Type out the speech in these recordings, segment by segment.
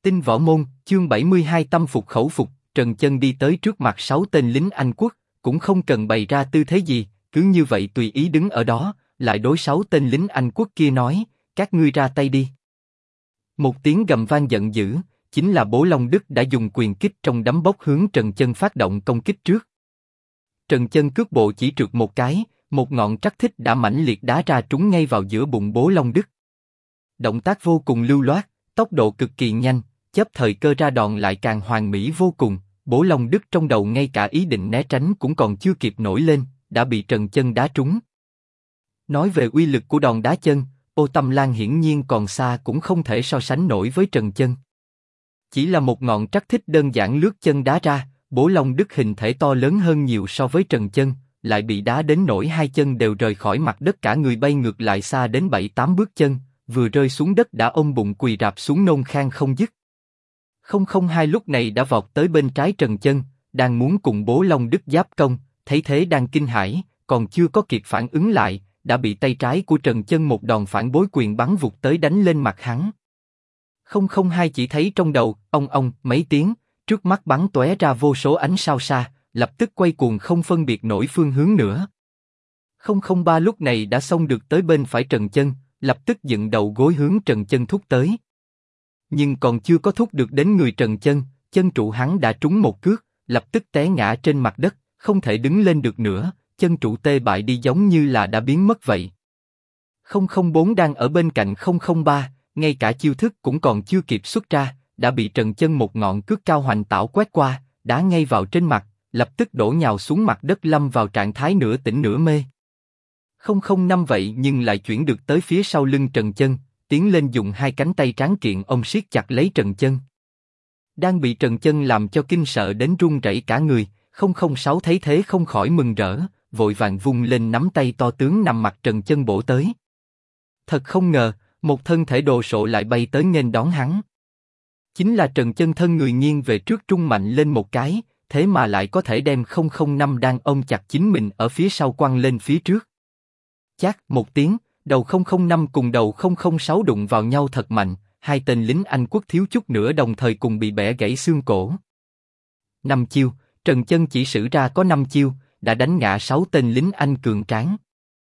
Tinh Võ Môn, chương 72 tâm phục khẩu phục. Trần Chân đi tới trước mặt 6 tên lính Anh quốc, cũng không cần bày ra tư thế gì, cứ như vậy tùy ý đứng ở đó, lại đối 6 tên lính Anh quốc kia nói, các ngươi ra tay đi. Một tiếng gầm vang giận dữ, chính là Bố Long Đức đã dùng quyền kích trong đấm bốc hướng Trần Chân phát động công kích trước. Trần Chân cước bộ chỉ trượt một cái, một ngọn trắc thích đã mãnh liệt đá ra trúng ngay vào giữa bụng Bố Long Đức. Động tác vô cùng lưu loát, tốc độ cực kỳ nhanh, chớp thời cơ ra đòn lại càng hoàn mỹ vô cùng. Bố Long Đức trong đầu ngay cả ý định né tránh cũng còn chưa kịp nổi lên, đã bị Trần Chân đá trúng. Nói về uy lực của đòn đá chân, Ô Tâm Lan hiển nhiên còn xa cũng không thể so sánh nổi với Trần Chân. Chỉ là một ngọn trắc thích đơn giản lướt chân đá ra, Bố Long Đức hình thể to lớn hơn nhiều so với Trần Chân, lại bị đá đến nỗi hai chân đều rời khỏi mặt đất, cả người bay ngược lại xa đến 7-8 bước chân, vừa rơi xuống đất đã ôm bụng quỳ rạp xuống nôn khan không dứt. 002 lúc này đã vọt tới bên trái Trần Chân, đang muốn cùng Bố Long Đức giáp công, thấy thế đang kinh hãi, còn chưa có kịp phản ứng lại, đã bị tay trái của Trần Chân một đòn phản bối quyền bắn vụt tới đánh lên mặt hắn. 002 chỉ thấy trong đầu, ong mấy tiếng, trước mắt bắn tóe ra vô số ánh sao xa, lập tức quay cuồng không phân biệt nổi phương hướng nữa. 003 lúc này đã xông được tới bên phải Trần Chân, lập tức dựng đầu gối hướng Trần Chân thúc tới. Nhưng còn chưa có thúc được đến người Trần Chân, chân trụ hắn đã trúng một cước, lập tức té ngã trên mặt đất, không thể đứng lên được nữa, chân trụ tê bại đi giống như là đã biến mất vậy. 004 đang ở bên cạnh 003, ngay cả chiêu thức cũng còn chưa kịp xuất ra, đã bị Trần Chân một ngọn cước cao hoành tảo quét qua, đá ngay vào trên mặt, lập tức đổ nhào xuống mặt đất lâm vào trạng thái nửa tỉnh nửa mê. 005 vậy nhưng lại chuyển được tới phía sau lưng Trần Chân, tiến lên dùng hai cánh tay tráng kiện ôm siết chặt lấy Trần Chân. Đang bị Trần Chân làm cho kinh sợ đến run rẩy cả người, 006 thấy thế không khỏi mừng rỡ, vội vàng vung lên nắm tay to tướng nằm mặt Trần Chân bổ tới. Thật không ngờ, một thân thể đồ sộ lại bay tới nghênh đón hắn. Chính là Trần Chân thân người nghiêng về trước trung mạnh lên một cái, thế mà lại có thể đem 005 đang ôm chặt chính mình ở phía sau quăng lên phía trước. Chát một tiếng, đầu 005 cùng đầu 006 đụng vào nhau thật mạnh, hai tên lính Anh quốc thiếu chút nữa đồng thời cùng bị bẻ gãy xương cổ. 5 chiêu, Trần Chân chỉ sử ra có 5 chiêu, đã đánh ngã 6 tên lính Anh cường tráng.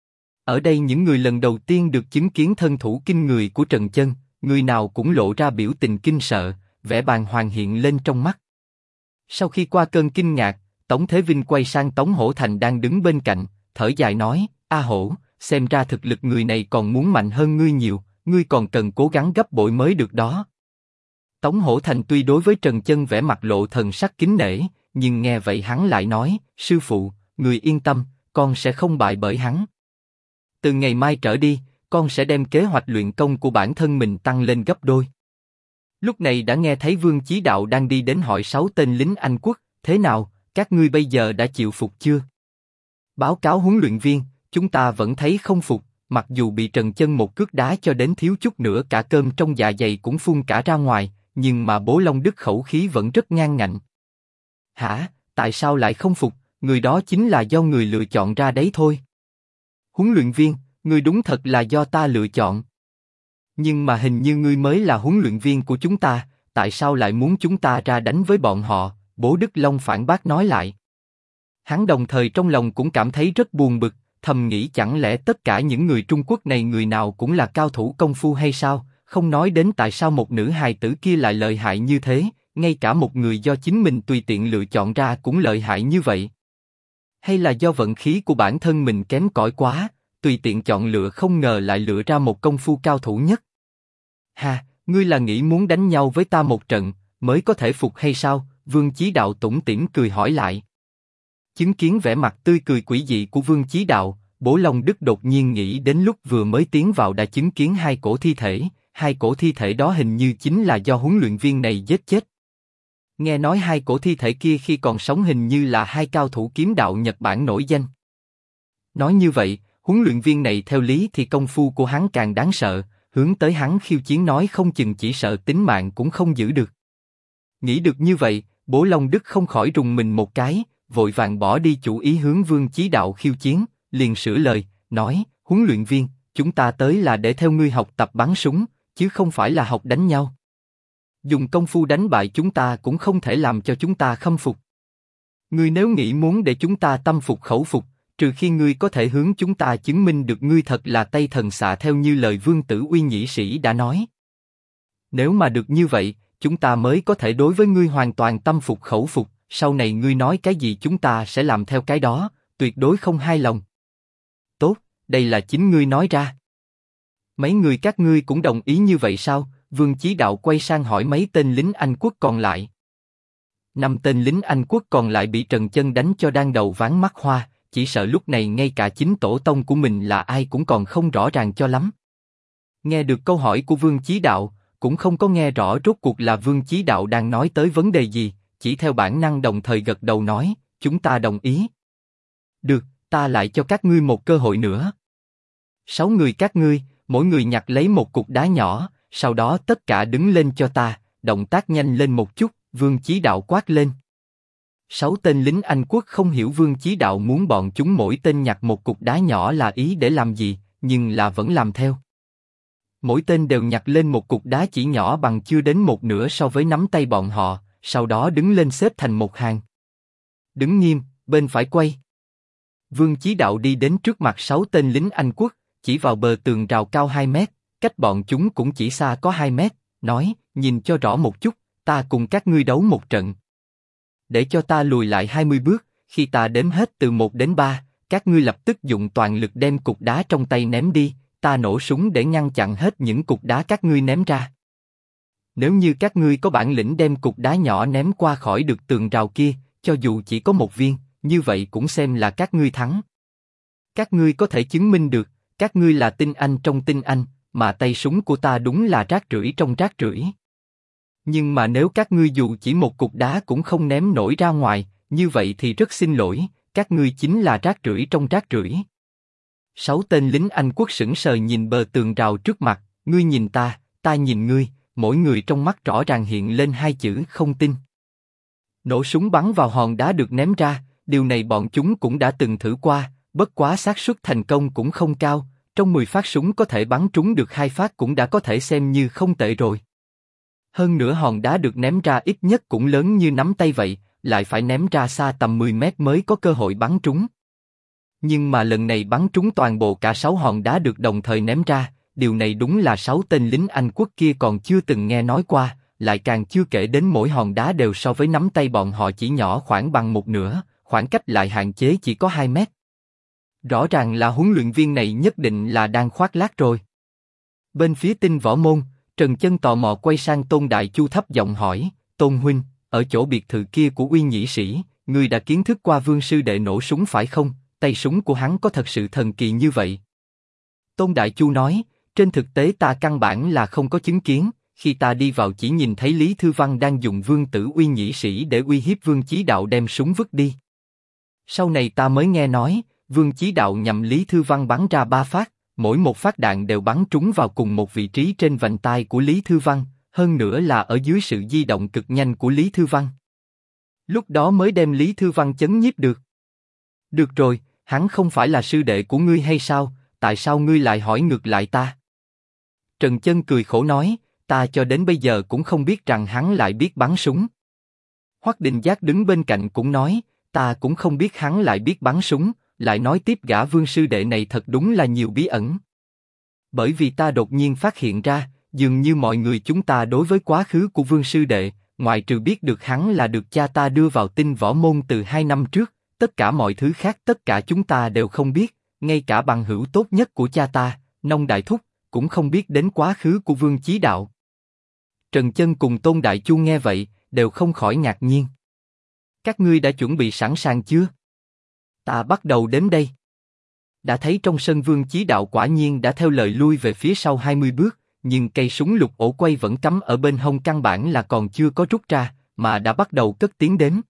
Ở đây những người lần đầu tiên được chứng kiến thân thủ kinh người của Trần Chân, người nào cũng lộ ra biểu tình kinh sợ, vẻ bàng hoàng hiện lên trong mắt. Sau khi qua cơn kinh ngạc, Tống Thế Vinh quay sang Tống Hổ Thành đang đứng bên cạnh, thở dài nói: A Hổ, xem ra thực lực người này còn muốn mạnh hơn ngươi nhiều, ngươi còn cần cố gắng gấp bội mới được đó. Tống Hổ Thành tuy đối với Trần Chân vẻ mặt lộ thần sắc kính nể, nhưng nghe vậy hắn lại nói: sư phụ, người yên tâm, con sẽ không bại bởi hắn. Từ ngày mai trở đi, con sẽ đem kế hoạch luyện công của bản thân mình tăng lên gấp đôi. Lúc này đã nghe thấy Vương Chí Đạo đang đi đến hỏi 6 tên lính Anh quốc: thế nào, các ngươi bây giờ đã chịu phục chưa? Báo cáo huấn luyện viên, chúng ta vẫn thấy không phục, mặc dù bị Trần Chân một cước đá cho đến thiếu chút nữa cả cơm trong dạ dày cũng phun cả ra ngoài, nhưng mà Bố Long Đức khẩu khí vẫn rất ngang ngạnh. Hả, tại sao lại không phục? Người đó chính là do người lựa chọn ra đấy thôi. Huấn luyện viên, người đúng thật là do ta lựa chọn. Nhưng mà hình như ngươi mới là huấn luyện viên của chúng ta, tại sao lại muốn chúng ta ra đánh với bọn họ? Bố Đức Long phản bác nói lại. Hắn đồng thời trong lòng cũng cảm thấy rất buồn bực, thầm nghĩ chẳng lẽ tất cả những người Trung Quốc này người nào cũng là cao thủ công phu hay sao? Không nói đến tại sao một nữ hài tử kia lại lợi hại như thế, ngay cả một người do chính mình tùy tiện lựa chọn ra cũng lợi hại như vậy. Hay là do vận khí của bản thân mình kém cỏi quá, tùy tiện chọn lựa không ngờ lại lựa ra một công phu cao thủ nhất. Ha, ngươi là nghĩ muốn đánh nhau với ta một trận, mới có thể phục hay sao? Vương Chí Đạo tủm tỉm cười hỏi lại. Chứng kiến vẻ mặt tươi cười quỷ dị của Vương Chí Đạo, Bố Long Đức đột nhiên nghĩ đến lúc vừa mới tiến vào đã chứng kiến hai cổ thi thể đó hình như chính là do huấn luyện viên này giết chết. Nghe nói hai cổ thi thể kia khi còn sống hình như là hai cao thủ kiếm đạo Nhật Bản nổi danh. Nói như vậy, huấn luyện viên này theo lý thì công phu của hắn càng đáng sợ, hướng tới hắn khiêu chiến nói không chừng chỉ sợ tính mạng cũng không giữ được. Nghĩ được như vậy, Bố Long Đức không khỏi rùng mình một cái, vội vàng bỏ đi chủ ý hướng Vương Chí Đạo khiêu chiến, liền sửa lời, nói: huấn luyện viên, chúng ta tới là để theo ngươi học tập bắn súng, chứ không phải là học đánh nhau. Dùng công phu đánh bại chúng ta cũng không thể làm cho chúng ta khâm phục. Ngươi nếu nghĩ muốn để chúng ta tâm phục khẩu phục, trừ khi ngươi có thể hướng chúng ta chứng minh được ngươi thật là Tây Thần Xạ theo như lời Vương Tử Uy nhĩ sĩ đã nói. Nếu mà được như vậy, chúng ta mới có thể đối với ngươi hoàn toàn tâm phục khẩu phục, sau này ngươi nói cái gì chúng ta sẽ làm theo cái đó, tuyệt đối không hai lòng. Tốt, đây là chính ngươi nói ra. Mấy người các ngươi cũng đồng ý như vậy sao? Vương Chí Đạo quay sang hỏi mấy tên lính Anh quốc còn lại. 5 tên lính Anh quốc còn lại bị Trần Chân đánh cho đang đầu váng mắt hoa, chỉ sợ lúc này ngay cả chính tổ tông của mình là ai cũng còn không rõ ràng cho lắm. Nghe được câu hỏi của Vương Chí Đạo, cũng không có nghe rõ rốt cuộc là Vương Chí Đạo đang nói tới vấn đề gì, chỉ theo bản năng đồng thời gật đầu nói, chúng ta đồng ý. Được, ta lại cho các ngươi một cơ hội nữa. 6 người các ngươi, mỗi người nhặt lấy một cục đá nhỏ, sau đó tất cả đứng lên cho ta, động tác nhanh lên một chút, Vương Chí Đạo quát lên. 6 tên lính Anh quốc không hiểu Vương Chí Đạo muốn bọn chúng mỗi tên nhặt một cục đá nhỏ là ý để làm gì, nhưng là vẫn làm theo. Mỗi tên đều nhặt lên một cục đá chỉ nhỏ bằng chưa đến một nửa so với nắm tay bọn họ, sau đó đứng lên xếp thành một hàng. Đứng nghiêm, bên phải quay. Vương Chí Đạo đi đến trước mặt 6 tên lính Anh quốc, chỉ vào bờ tường rào cao 2 mét, cách bọn chúng cũng chỉ xa có 2 mét, nói, nhìn cho rõ một chút, ta cùng các ngươi đấu một trận. Để cho ta lùi lại 20 bước, khi ta đếm hết từ 1 đến 3, các ngươi lập tức dùng toàn lực đem cục đá trong tay ném đi, ta nổ súng để ngăn chặn hết những cục đá các ngươi ném ra. Nếu như các ngươi có bản lĩnh đem cục đá nhỏ ném qua khỏi được tường rào kia, cho dù chỉ có một viên, như vậy cũng xem là các ngươi thắng. Các ngươi có thể chứng minh được, các ngươi là tinh anh trong tinh anh, mà tay súng của ta đúng là rác rưởi trong rác rưởi. Nhưng mà nếu các ngươi dù chỉ một cục đá cũng không ném nổi ra ngoài, như vậy thì rất xin lỗi, các ngươi chính là rác rưởi trong rác rưởi. 6 tên lính Anh quốc sững sờ nhìn bờ tường rào trước mặt, ngươi nhìn ta, ta nhìn ngươi, mỗi người trong mắt rõ ràng hiện lên 2 chữ không tin. Nổ súng bắn vào hòn đá được ném ra, điều này bọn chúng cũng đã từng thử qua, bất quá xác suất thành công cũng không cao, trong 10 phát súng có thể bắn trúng được 2 phát cũng đã có thể xem như không tệ rồi. Hơn nữa hòn đá được ném ra ít nhất cũng lớn như nắm tay vậy, lại phải ném ra xa tầm 10 mét mới có cơ hội bắn trúng. Nhưng mà lần này bắn trúng toàn bộ cả 6 hòn đá được đồng thời ném ra, điều này đúng là 6 tên lính Anh quốc kia còn chưa từng nghe nói qua, lại càng chưa kể đến mỗi hòn đá đều so với nắm tay bọn họ chỉ nhỏ khoảng bằng một nửa, khoảng cách lại hạn chế chỉ có 2 mét. Rõ ràng là huấn luyện viên này nhất định là đang khoác lác rồi. Bên phía Tinh Võ Môn, Trần Chân tò mò quay sang Tôn Đại Chu thấp giọng hỏi, Tôn huynh, ở chỗ biệt thự kia của Uy nhĩ sĩ, ngươi đã kiến thức qua Vương sư đệ nổ súng phải không? Tay súng của hắn có thật sự thần kỳ như vậy? Tôn Đại Chu nói, trên thực tế ta căn bản là không có chứng kiến, khi ta đi vào chỉ nhìn thấy Lý Thư Văn đang dùng Vương Tử Uy nhĩ sĩ để uy hiếp Vương Chí Đạo đem súng vứt đi. Sau này ta mới nghe nói, Vương Chí Đạo nhằm Lý Thư Văn bắn ra 3 phát, mỗi một phát đạn đều bắn trúng vào cùng một vị trí trên vành tai của Lý Thư Văn, hơn nữa là ở dưới sự di động cực nhanh của Lý Thư Văn. Lúc đó mới đem Lý Thư Văn chấn nhiếp được. Được rồi, hắn không phải là sư đệ của ngươi hay sao, tại sao ngươi lại hỏi ngược lại ta? Trần Chân cười khổ nói, ta cho đến bây giờ cũng không biết rằng hắn lại biết bắn súng. Hoắc Đình Giác đứng bên cạnh cũng nói, ta cũng không biết hắn lại biết bắn súng, lại nói tiếp gã Vương sư đệ này thật đúng là nhiều bí ẩn. Bởi vì ta đột nhiên phát hiện ra, dường như mọi người chúng ta đối với quá khứ của Vương sư đệ, ngoại trừ biết được hắn là được cha ta đưa vào Tinh Võ Môn từ 2 năm trước, tất cả mọi thứ khác tất cả chúng ta đều không biết, ngay cả bằng hữu tốt nhất của cha ta, Nông Đại Thúc, cũng không biết đến quá khứ của Vương Chí Đạo. Trần Chân cùng Tôn Đại Chu nghe vậy, đều không khỏi ngạc nhiên. Các ngươi đã chuẩn bị sẵn sàng chưa? Ta bắt đầu đếm đây. Đã thấy trong sân Vương Chí Đạo quả nhiên đã theo lời lui về phía sau 20 bước, nhưng cây súng lục ổ quay vẫn cắm ở bên hông căn bản là còn chưa có rút ra, mà đã bắt đầu cất tiếng đếm.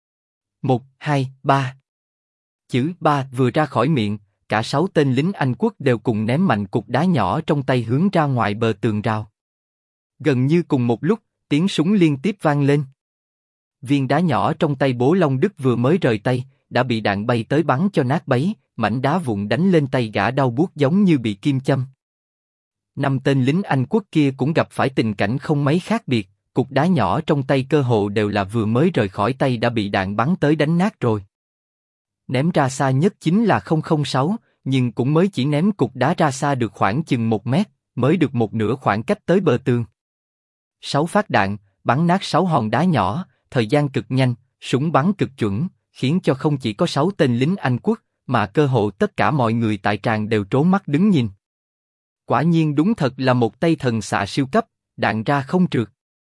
1, 2, 3. Chữ 3 vừa ra khỏi miệng, cả 6 tên lính Anh quốc đều cùng ném mạnh cục đá nhỏ trong tay hướng ra ngoài bờ tường rào. Gần như cùng một lúc, tiếng súng liên tiếp vang lên. Viên đá nhỏ trong tay Bố Long Đức vừa mới rời tay, đã bị đạn bay tới bắn cho nát bấy, mảnh đá vụn đánh lên tay gã đau buốt giống như bị kim châm. 5 tên lính Anh quốc kia cũng gặp phải tình cảnh không mấy khác biệt, cục đá nhỏ trong tay cơ hồ đều là vừa mới rời khỏi tay đã bị đạn bắn tới đánh nát rồi. Ném ra xa nhất chính là 006, nhưng cũng mới chỉ ném cục đá ra xa được khoảng chừng 1 mét, mới được một nửa khoảng cách tới bờ tường. 6 phát đạn, bắn nát 6 hòn đá nhỏ, thời gian cực nhanh, súng bắn cực chuẩn, khiến cho không chỉ có 6 tên lính Anh quốc, mà cơ hồ tất cả mọi người tại tràng đều trố mắt đứng nhìn. Quả nhiên đúng thật là một tay thần xạ siêu cấp, đạn ra không trượt.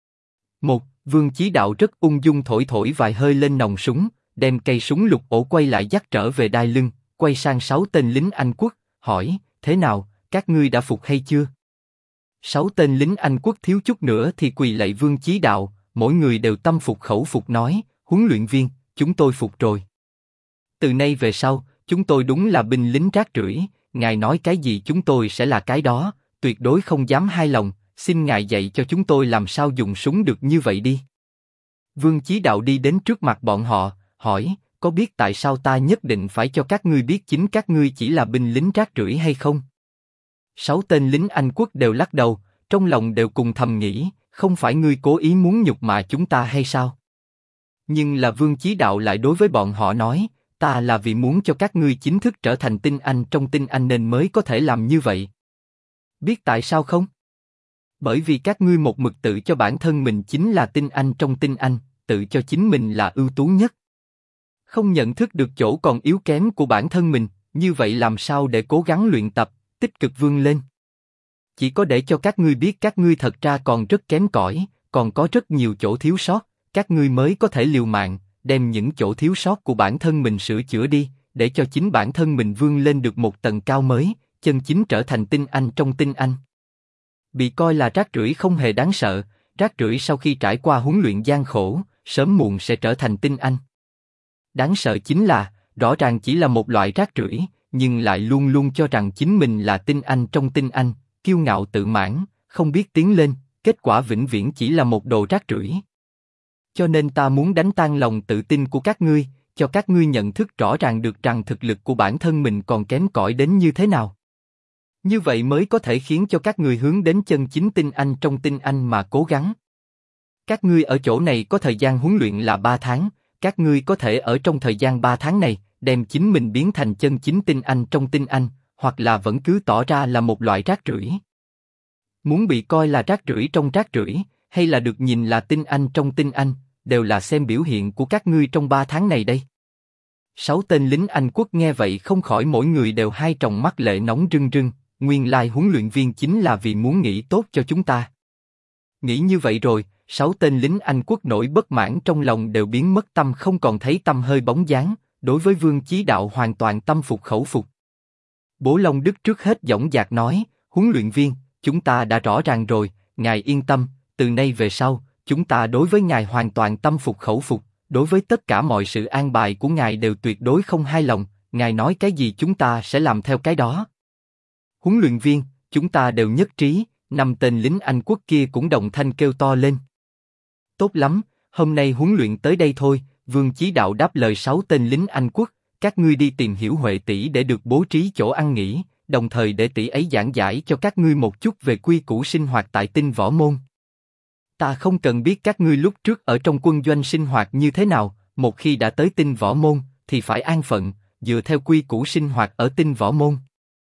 Vương Chí Đạo rất ung dung thổi thổi vài hơi lên nòng súng, đem cây súng lục ổ quay lại dắt trở về đai lưng, quay sang 6 tên lính Anh quốc, hỏi, thế nào, các ngươi đã phục hay chưa? 6 tên lính Anh quốc thiếu chút nữa thì quỳ lạy Vương Chí Đạo, mỗi người đều tâm phục khẩu phục nói, huấn luyện viên, chúng tôi phục rồi. Từ nay về sau, chúng tôi đúng là binh lính rác rưởi, ngài nói cái gì chúng tôi sẽ là cái đó, tuyệt đối không dám hai lòng, xin ngài dạy cho chúng tôi làm sao dùng súng được như vậy đi. Vương Chí Đạo đi đến trước mặt bọn họ, hỏi, có biết tại sao ta nhất định phải cho các ngươi biết chính các ngươi chỉ là binh lính rác rưởi hay không? 6 tên lính Anh quốc đều lắc đầu, trong lòng đều cùng thầm nghĩ, không phải ngươi cố ý muốn nhục mạ chúng ta hay sao? Nhưng là Vương Chí Đạo lại đối với bọn họ nói, ta là vì muốn cho các ngươi chính thức trở thành tinh Anh trong tinh Anh nên mới có thể làm như vậy. Biết tại sao không? Bởi vì các ngươi một mực tự cho bản thân mình chính là tinh Anh trong tinh Anh, tự cho chính mình là ưu tú nhất. Không nhận thức được chỗ còn yếu kém của bản thân mình, như vậy làm sao để cố gắng luyện tập, tích cực vươn lên? Chỉ có để cho các ngươi biết các ngươi thật ra còn rất kém cỏi, còn có rất nhiều chỗ thiếu sót, các ngươi mới có thể liều mạng, đem những chỗ thiếu sót của bản thân mình sửa chữa đi, để cho chính bản thân mình vươn lên được một tầng cao mới, chân chính trở thành tinh Anh trong tinh Anh. Bị coi là rác rưởi không hề đáng sợ, rác rưởi sau khi trải qua huấn luyện gian khổ, sớm muộn sẽ trở thành tinh Anh. Đáng sợ chính là, rõ ràng chỉ là một loại rác rưởi, nhưng lại luôn luôn cho rằng chính mình là tinh Anh trong tinh Anh, kiêu ngạo tự mãn, không biết tiến lên, kết quả vĩnh viễn chỉ là một đồ rác rưởi. Cho nên ta muốn đánh tan lòng tự tin của các ngươi, cho các ngươi nhận thức rõ ràng được rằng thực lực của bản thân mình còn kém cỏi đến như thế nào. Như vậy mới có thể khiến cho các ngươi hướng đến chân chính tinh Anh trong tinh Anh mà cố gắng. Các ngươi ở chỗ này có thời gian huấn luyện là 3 tháng, các ngươi có thể ở trong thời gian 3 tháng này, đem chính mình biến thành chân chính tinh Anh trong tinh Anh, hoặc là vẫn cứ tỏ ra là một loại rác rưởi. Muốn bị coi là rác rưởi trong rác rưởi, hay là được nhìn là tinh Anh trong tinh Anh, đều là xem biểu hiện của các ngươi trong 3 tháng này đây. 6 tên lính Anh quốc nghe vậy không khỏi mỗi người đều hai tròng mắt lệ nóng rưng rưng, nguyên lai huấn luyện viên chính là vì muốn nghĩ tốt cho chúng ta. Nghĩ như vậy rồi, 6 tên lính Anh quốc nổi bất mãn trong lòng đều biến mất tâm không còn thấy tăm hơi bóng dáng, đối với Vương Chí Đạo hoàn toàn tâm phục khẩu phục. Bố Long Đức trước hết dõng dạc nói, huấn luyện viên, chúng ta đã rõ ràng rồi, ngài yên tâm, từ nay về sau, chúng ta đối với ngài hoàn toàn tâm phục khẩu phục, đối với tất cả mọi sự an bài của ngài đều tuyệt đối không hai lòng, ngài nói cái gì chúng ta sẽ làm theo cái đó. Huấn luyện viên, chúng ta đều nhất trí, 5 tên lính Anh quốc kia cũng đồng thanh kêu to lên. Tốt lắm, hôm nay huấn luyện tới đây thôi, Vương Chí Đạo đáp lời 6 tên lính Anh quốc, các ngươi đi tìm hiểu Huệ tỷ để được bố trí chỗ ăn nghỉ, đồng thời để tỷ ấy giảng giải cho các ngươi một chút về quy củ sinh hoạt tại tinh võ môn. Ta không cần biết các ngươi lúc trước ở trong quân doanh sinh hoạt như thế nào, một khi đã tới tinh võ môn, thì phải an phận, dựa theo quy củ sinh hoạt ở tinh võ môn.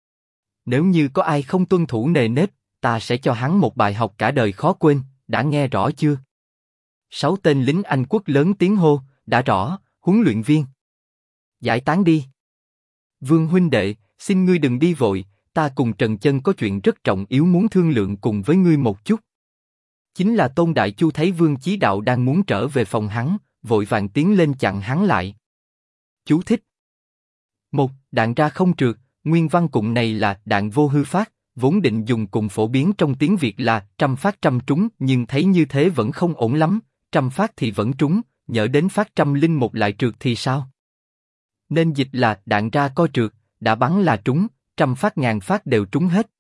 Nếu như có ai không tuân thủ nề nếp, ta sẽ cho hắn một bài học cả đời khó quên, đã nghe rõ chưa? 6 tên lính Anh quốc lớn tiếng hô, đã rõ, huấn luyện viên. Giải tán đi. Vương huynh đệ, xin ngươi đừng đi vội, ta cùng Trần Chân có chuyện rất trọng yếu muốn thương lượng cùng với ngươi một chút. Chính là Tôn Đại Chu thấy Vương Chí Đạo đang muốn trở về phòng hắn, vội vàng tiến lên chặn hắn lại. Chú thích. 1. Đạn ra không trượt, nguyên văn cụm này là đạn vô hư phát, vốn định dùng cùng phổ biến trong tiếng Việt là trăm phát trăm trúng, nhưng thấy như thế vẫn không ổn lắm, trăm phát thì vẫn trúng, nhỡ đến phát 101 lại trượt thì sao? Nên dịch là đạn ra có trượt, đã bắn là trúng, trăm phát ngàn phát đều trúng hết.